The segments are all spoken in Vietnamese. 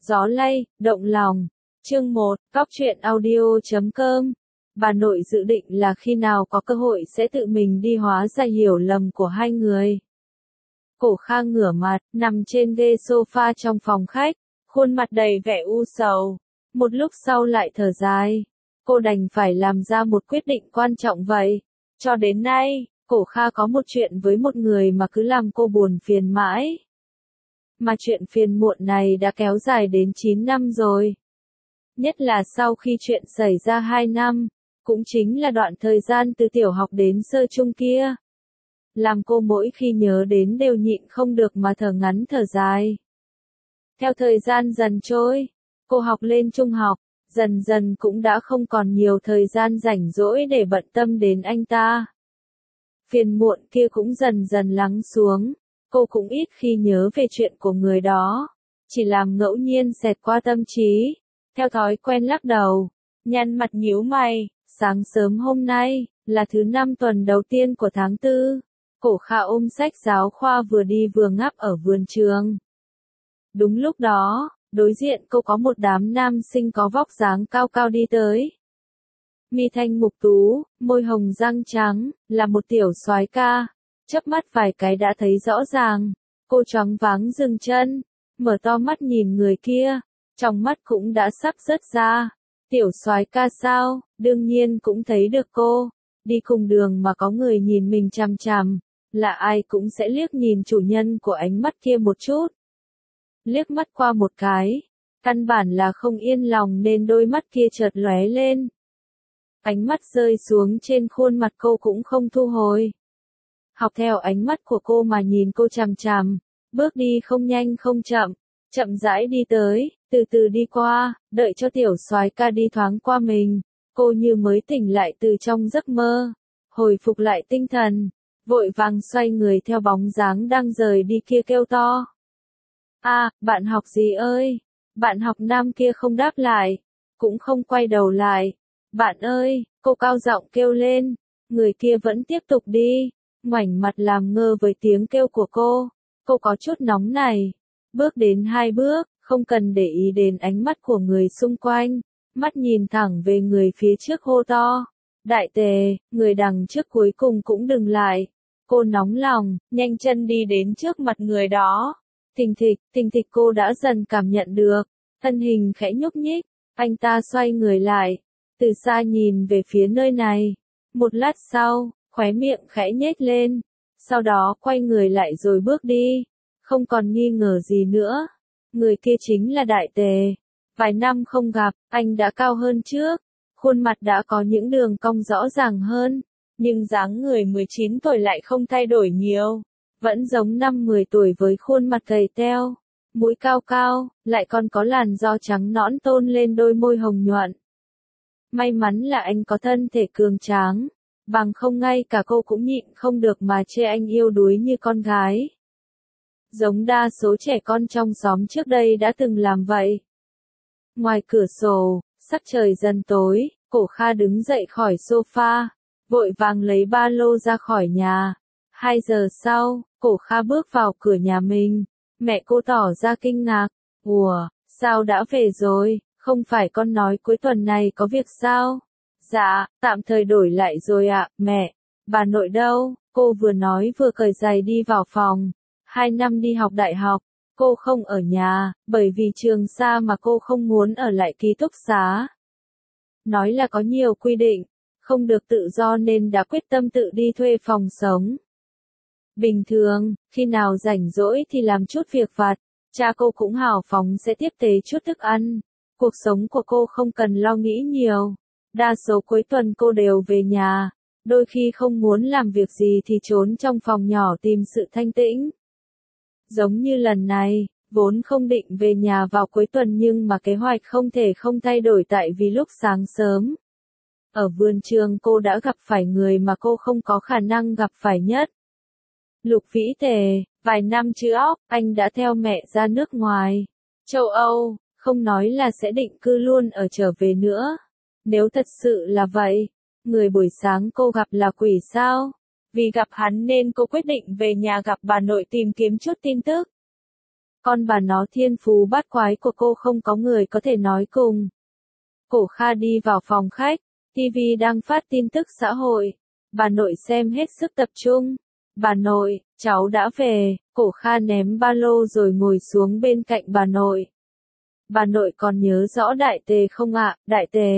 Gió lay, động lòng. Chương 1, cóc.audio.com. Bà nội dự định là khi nào có cơ hội sẽ tự mình đi hóa giải hiểu lầm của hai người. Cổ Kha ngửa mặt, nằm trên ghế sofa trong phòng khách, khuôn mặt đầy vẻ u sầu. Một lúc sau lại thở dài. Cô đành phải làm ra một quyết định quan trọng vậy. Cho đến nay, Cổ Kha có một chuyện với một người mà cứ làm cô buồn phiền mãi. Mà chuyện phiền muộn này đã kéo dài đến 9 năm rồi. Nhất là sau khi chuyện xảy ra 2 năm, cũng chính là đoạn thời gian từ tiểu học đến sơ trung kia. Làm cô mỗi khi nhớ đến đều nhịn không được mà thở ngắn thở dài. Theo thời gian dần trôi, cô học lên trung học, dần dần cũng đã không còn nhiều thời gian rảnh rỗi để bận tâm đến anh ta. Phiền muộn kia cũng dần dần lắng xuống, cô cũng ít khi nhớ về chuyện của người đó, chỉ làm ngẫu nhiên xẹt qua tâm trí, theo thói quen lắc đầu, nhăn mặt nhíu mày. Sáng sớm hôm nay, là thứ 5 tuần đầu tiên của tháng 4, Cổ Kha ôm sách giáo khoa vừa đi vừa ngáp ở vườn trường. Đúng lúc đó, đối diện cô có một đám nam sinh có vóc dáng cao cao đi tới. Mi thanh mục tú, môi hồng răng trắng, là một tiểu soái ca. Chớp mắt vài cái đã thấy rõ ràng. Cô choáng váng dừng chân, mở to mắt nhìn người kia, trong mắt cũng đã sắp rớt ra. Tiểu soái ca sao, đương nhiên cũng thấy được cô. Đi cùng đường mà có người nhìn mình chằm chằm, là ai cũng sẽ liếc nhìn chủ nhân của ánh mắt kia một chút. Liếc mắt qua một cái, căn bản là không yên lòng nên đôi mắt kia chợt lóe lên. Ánh mắt rơi xuống trên khuôn mặt cô cũng không thu hồi. Học theo ánh mắt của cô mà nhìn cô chằm chằm, bước đi không nhanh không chậm, chậm rãi đi tới, từ từ đi qua, đợi cho tiểu soái ca đi thoáng qua mình. Cô như mới tỉnh lại từ trong giấc mơ, hồi phục lại tinh thần, vội vàng xoay người theo bóng dáng đang rời đi kia kêu to. Bạn học gì ơi? Bạn học nam kia không đáp lại, cũng không quay đầu lại. Bạn ơi, cô cao giọng kêu lên, người kia vẫn tiếp tục đi, ngoảnh mặt làm ngơ với tiếng kêu của cô. Cô có chút nóng này, bước đến 2 bước, không cần để ý đến ánh mắt của người xung quanh, mắt nhìn thẳng về người phía trước hô to. Đại tề, người đằng trước cuối cùng cũng dừng lại. Cô nóng lòng, nhanh chân đi đến trước mặt người đó. Thình thịch cô đã dần cảm nhận được, thân hình khẽ nhúc nhích, anh ta xoay người lại, từ xa nhìn về phía nơi này. Một lát sau, khóe miệng khẽ nhếch lên, sau đó quay người lại rồi bước đi, không còn nghi ngờ gì nữa. Người kia chính là Đại Tề. Vài năm không gặp, anh đã cao hơn trước, khuôn mặt đã có những đường cong rõ ràng hơn, nhưng dáng người 19 tuổi lại không thay đổi nhiều, vẫn giống năm 10 tuổi với khuôn mặt gầy teo, mũi cao cao, lại còn có làn da trắng nõn tôn lên đôi môi hồng nhuận. May mắn là anh có thân thể cường tráng, bằng không ngay cả cô cũng nhịn không được mà chê anh yếu đuối như con gái. Giống đa số trẻ con trong xóm trước đây đã từng làm vậy. Ngoài cửa sổ, sắc trời dần tối, Cổ Kha đứng dậy khỏi sofa, vội vàng lấy ba lô ra khỏi nhà. 2 giờ sau, Cổ Kha bước vào cửa nhà mình, mẹ cô tỏ ra kinh ngạc. Ủa, sao đã về rồi, không phải con nói cuối tuần này có việc sao? Dạ, tạm thời đổi lại rồi ạ, mẹ. Bà nội đâu? Cô vừa nói vừa cởi giày đi vào phòng. 2 năm đi học đại học, cô không ở nhà, bởi vì trường xa mà cô không muốn ở lại ký túc xá. Nói là có nhiều quy định, không được tự do nên đã quyết tâm tự đi thuê phòng sống. Bình thường, khi nào rảnh rỗi thì làm chút việc vặt, cha cô cũng hào phóng sẽ tiếp tế chút thức ăn. Cuộc sống của cô không cần lo nghĩ nhiều. Đa số cuối tuần cô đều về nhà, đôi khi không muốn làm việc gì thì trốn trong phòng nhỏ tìm sự thanh tĩnh. Giống như lần này, vốn không định về nhà vào cuối tuần nhưng mà kế hoạch không thể không thay đổi tại vì lúc sáng sớm. Ở vườn trường cô đã gặp phải người mà cô không có khả năng gặp phải nhất. Lục Vĩ Tề, vài năm trước, anh đã theo mẹ ra nước ngoài, châu Âu, không nói là sẽ định cư luôn ở trở về nữa. Nếu thật sự là vậy, người buổi sáng cô gặp là quỷ sao? Vì gặp hắn nên cô quyết định về nhà gặp bà nội tìm kiếm chút tin tức. Con bà nó thiên phú bát quái của cô không có người có thể nói cùng. Cổ Kha đi vào phòng khách, TV đang phát tin tức xã hội. Bà nội xem hết sức tập trung. Bà nội, cháu đã về. Cổ Kha ném ba lô rồi ngồi xuống bên cạnh bà nội. Bà nội còn nhớ rõ Đại Tề không ạ, Đại Tề?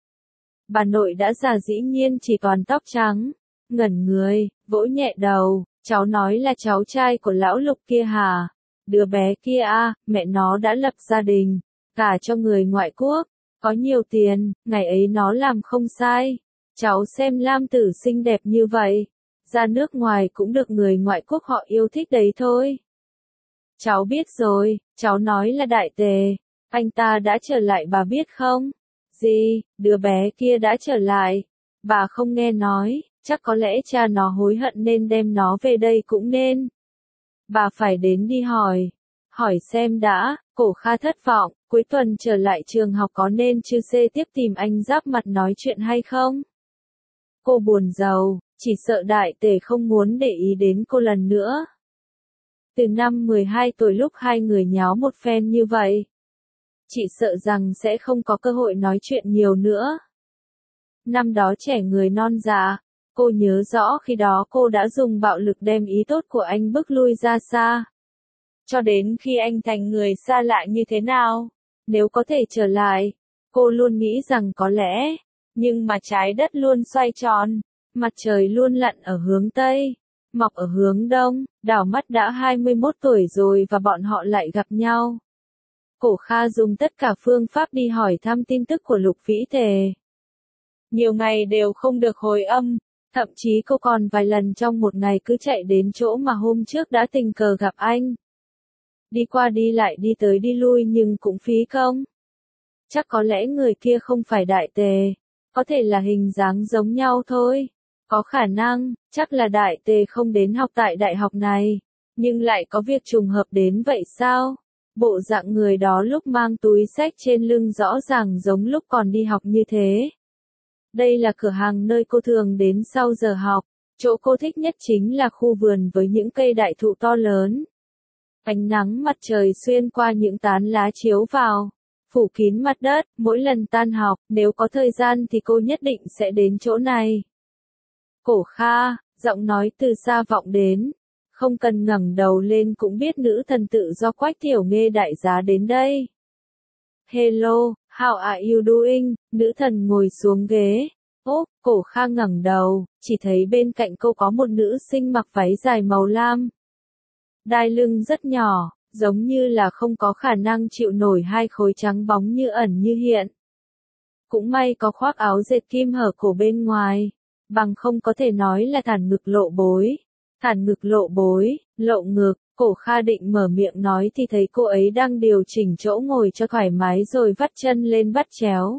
Bà nội đã già dĩ nhiên chỉ còn tóc trắng. Ngẩn người, vỗ nhẹ đầu, cháu nói là cháu trai của lão Lục kia hả? Đứa bé kia à, mẹ nó đã lập gia đình, cả cho người ngoại quốc, có nhiều tiền, ngày ấy nó làm không sai. Cháu xem Lam Tử xinh đẹp như vậy, ra nước ngoài cũng được người ngoại quốc họ yêu thích đấy thôi. Cháu biết rồi, cháu nói là Đại Tề, anh ta đã trở lại bà biết không? Gì, đứa bé kia đã trở lại? Bà không nghe nói, chắc có lẽ cha nó hối hận nên đem nó về đây cũng nên. Bà phải đến đi hỏi xem đã. Cổ Kha thất vọng, cuối tuần trở lại trường học có nên Chư Xê tiếp tìm anh giáp mặt nói chuyện hay không? Cô buồn rầu, chỉ sợ Đại Tề không muốn để ý đến cô lần nữa. Từ năm 12 tuổi lúc hai người nháo một phen như vậy, chị sợ rằng sẽ không có cơ hội nói chuyện nhiều nữa. Năm đó trẻ người non dạ, cô nhớ rõ khi đó cô đã dùng bạo lực đem ý tốt của anh bức lui ra xa. Cho đến khi anh thành người xa lạ như thế nào, nếu có thể trở lại, cô luôn nghĩ rằng có lẽ, nhưng mà trái đất luôn xoay tròn, mặt trời luôn lặn ở hướng Tây, mọc ở hướng Đông, đảo mắt đã 21 tuổi rồi và bọn họ lại gặp nhau. Cổ Kha dùng tất cả phương pháp đi hỏi thăm tin tức của Lục Vĩ Tề. Nhiều ngày đều không được hồi âm, thậm chí cô còn vài lần trong một ngày cứ chạy đến chỗ mà hôm trước đã tình cờ gặp anh. Đi qua đi lại đi tới đi lui nhưng cũng phí công. Chắc có lẽ người kia không phải Đại Tề, có thể là hình dáng giống nhau thôi. Có khả năng, chắc là Đại Tề không đến học tại đại học này, nhưng lại có việc trùng hợp đến vậy sao? Bộ dạng người đó lúc mang túi xách trên lưng rõ ràng giống lúc còn đi học như thế. Đây là cửa hàng nơi cô thường đến sau giờ học, chỗ cô thích nhất chính là khu vườn với những cây đại thụ to lớn. Ánh nắng mặt trời xuyên qua những tán lá chiếu vào, phủ kín mặt đất, mỗi lần tan học, nếu có thời gian thì cô nhất định sẽ đến chỗ này. Cổ Kha, giọng nói từ xa vọng đến, không cần ngẩng đầu lên cũng biết nữ thần tự do Quách Tiểu Nghê đại giá đến đây. Hello, how are you doing? Nữ thần ngồi xuống ghế. Cổ Kha ngẩng đầu, chỉ thấy bên cạnh cô có một nữ sinh mặc váy dài màu lam. Đai lưng rất nhỏ, giống như là không có khả năng chịu nổi hai khối trắng bóng như ẩn như hiện. Cũng may có khoác áo dệt kim hở cổ bên ngoài, bằng không có thể nói là thản ngực lộ bối. Thản ngực lộ bối, lộ ngực, Cổ Kha định mở miệng nói thì thấy cô ấy đang điều chỉnh chỗ ngồi cho thoải mái rồi vắt chân lên vắt chéo.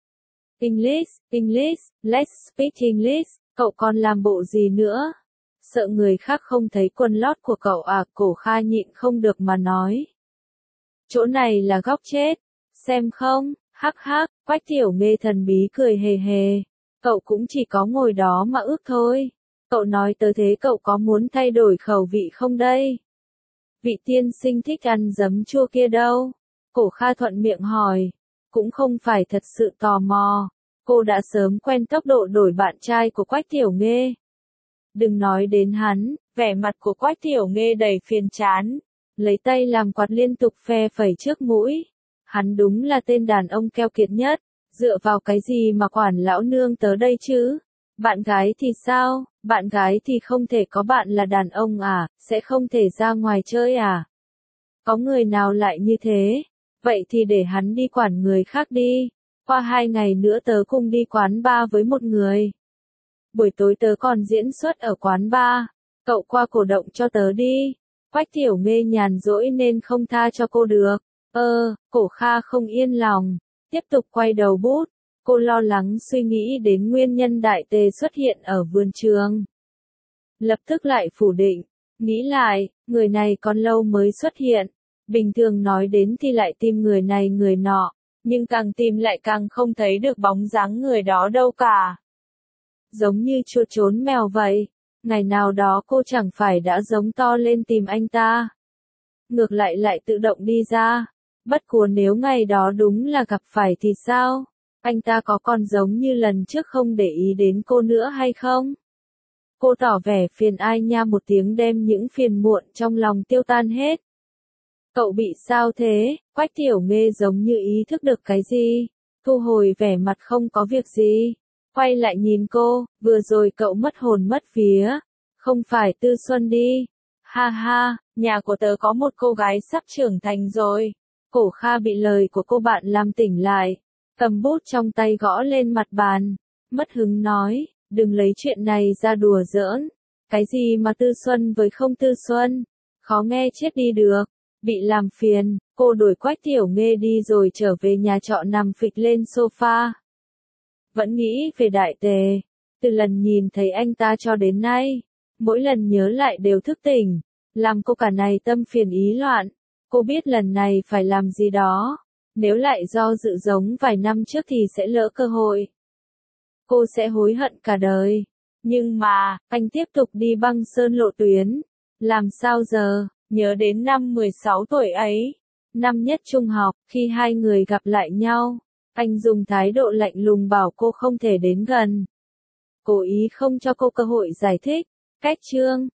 English, let's speak English, cậu còn làm bộ gì nữa? Sợ người khác không thấy quần lót của cậu à? Cổ Kha nhịn không được mà nói. Chỗ này là góc chết, xem không? Hắc hắc, Quách Tiểu Nghê thần bí cười hề hề. Cậu cũng chỉ có ngồi đó mà ước thôi. Cậu nói tới thế cậu có muốn thay đổi khẩu vị không đây? Vị tiên sinh thích ăn giấm chua kia đâu? Cổ Kha thuận miệng hỏi. Cũng không phải thật sự tò mò. Cô đã sớm quen tốc độ đổi bạn trai của Quách Tiểu Nghê. Đừng nói đến hắn, vẻ mặt của Quách Tiểu Nghê đầy phiền chán. Lấy tay làm quạt liên tục phe phẩy trước mũi. Hắn đúng là tên đàn ông keo kiệt nhất. Dựa vào cái gì mà quản lão nương tới đây chứ? Bạn gái thì sao? Bạn gái thì không thể có bạn là đàn ông à? Sẽ không thể ra ngoài chơi à? Có người nào lại như thế? Vậy thì để hắn đi quản người khác đi. Qua 2 ngày nữa tớ cùng đi quán bar với một người. Buổi tối tớ còn diễn xuất ở quán bar. Cậu qua cổ động cho tớ đi. Quách Tiểu Nghê nhàn rỗi nên không tha cho cô được. Cổ Kha không yên lòng. Tiếp tục quay đầu bút. Cô lo lắng suy nghĩ đến nguyên nhân Đại Tề xuất hiện ở vườn trường. Lập tức lại phủ định. Nghĩ lại, người này còn lâu mới xuất hiện. Bình thường nói đến thì lại tìm người này người nọ. Nhưng càng tìm lại càng không thấy được bóng dáng người đó đâu cả. Giống như chuột trốn mèo vậy. Ngày nào đó cô chẳng phải đã giống to lên tìm anh ta. ngược lại lại tự động đi ra. Bất quá nếu ngày đó đúng là gặp phải thì sao? Anh ta có còn giống như lần trước không để ý đến cô nữa hay không? Cô tỏ vẻ phiền ai nha một tiếng đem những phiền muộn trong lòng tiêu tan hết. Cậu bị sao thế? Quách Tiểu Nghê giống như ý thức được cái gì, thu hồi vẻ mặt không có việc gì, quay lại nhìn cô, vừa rồi cậu mất hồn mất vía, không phải Tư Xuân đi. Ha ha, nhà của tớ có một cô gái sắp trưởng thành rồi. Cổ Kha bị lời của cô bạn làm tỉnh lại, cầm bút trong tay gõ lên mặt bàn, mất hứng nói, đừng lấy chuyện này ra đùa giỡn. Cái gì mà Tư Xuân với không Tư Xuân, khó nghe chết đi được. Bị làm phiền, cô đuổi Quách Tiểu Nghê đi rồi trở về nhà trọ nằm phịch lên sofa. Vẫn nghĩ về Đại Tề, từ lần nhìn thấy anh ta cho đến nay, mỗi lần nhớ lại đều thức tỉnh, làm cô cả này tâm phiền ý loạn. Cô biết lần này phải làm gì đó, nếu lại do dự giống vài năm trước thì sẽ lỡ cơ hội. Cô sẽ hối hận cả đời. Nhưng mà, anh tiếp tục đi băng sơn lộ tuyến. Làm sao giờ? Nhớ đến năm 16 tuổi ấy, năm nhất trung học, khi hai người gặp lại nhau, anh dùng thái độ lạnh lùng bảo cô không thể đến gần. Cố ý không cho cô cơ hội giải thích. Cách chương